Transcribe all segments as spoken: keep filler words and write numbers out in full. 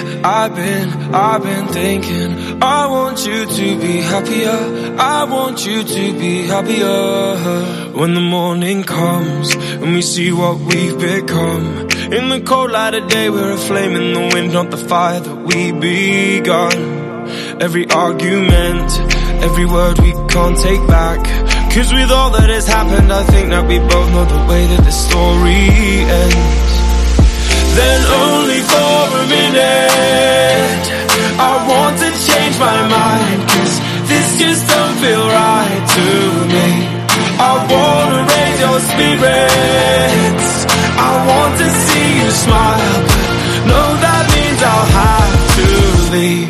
I've been, I've been thinking, I want you to be happier, I want you to be happier. When the morning comes and we see what we've become, in the cold light of day we're a flame in the wind, not the fire that we begun. Every argument, every word we can't take back, 'cause with all that has happened I think that we both know the way that the story ends. Then only for a minute I want to change my mind, 'cause this just don't feel right to me. I wanna raise your spirits, I want to see you smile, but no, that means I'll have to leave.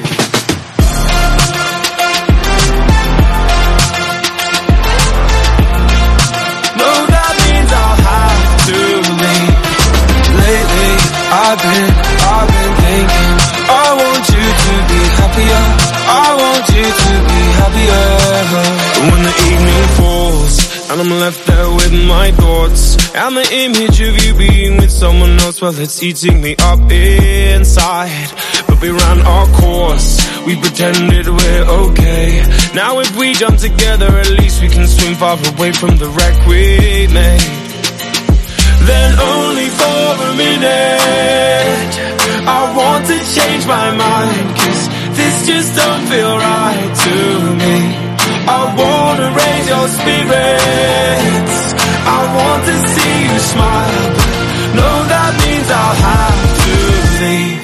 No, that means I'll have to leave. Lately I've been, I've been thinking, I want you to be happier, I want you to be happier. When the evening falls and I'm left there with my thoughts, and the image of you being with someone else, well, it's eating me up inside. But we ran our course, we pretended we're okay. Now if we jump together, at least we can swim far away from the wreck we made. Then only for a minute I want to change my mind, 'cause this just don't feel right to me. I wanna raise your spirits, I want to see you smile, but no, that means I'll have to leave.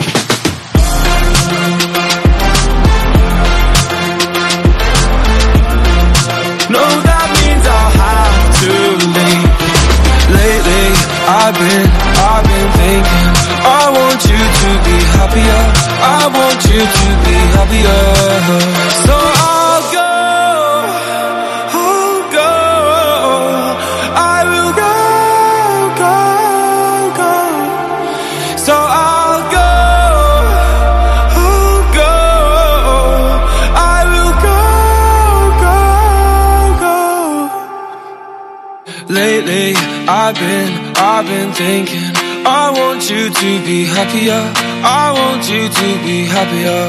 No, that means I'll have to leave. Lately I've been, I've been thinking, I want you to be happier, I want you to be happier. So I'll go, I'll go, I will go, go, go. So I'll go, I'll go, I will go, go, go. Lately I've been, I've been thinking, I want you to be happier, I want you to be happier.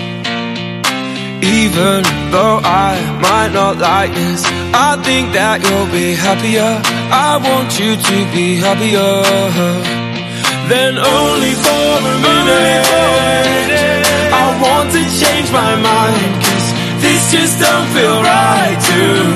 Even though I might not like this, I think that you'll be happier, I want you to be happier. Then only for a minute I want to change my mind, 'cause this just don't feel right to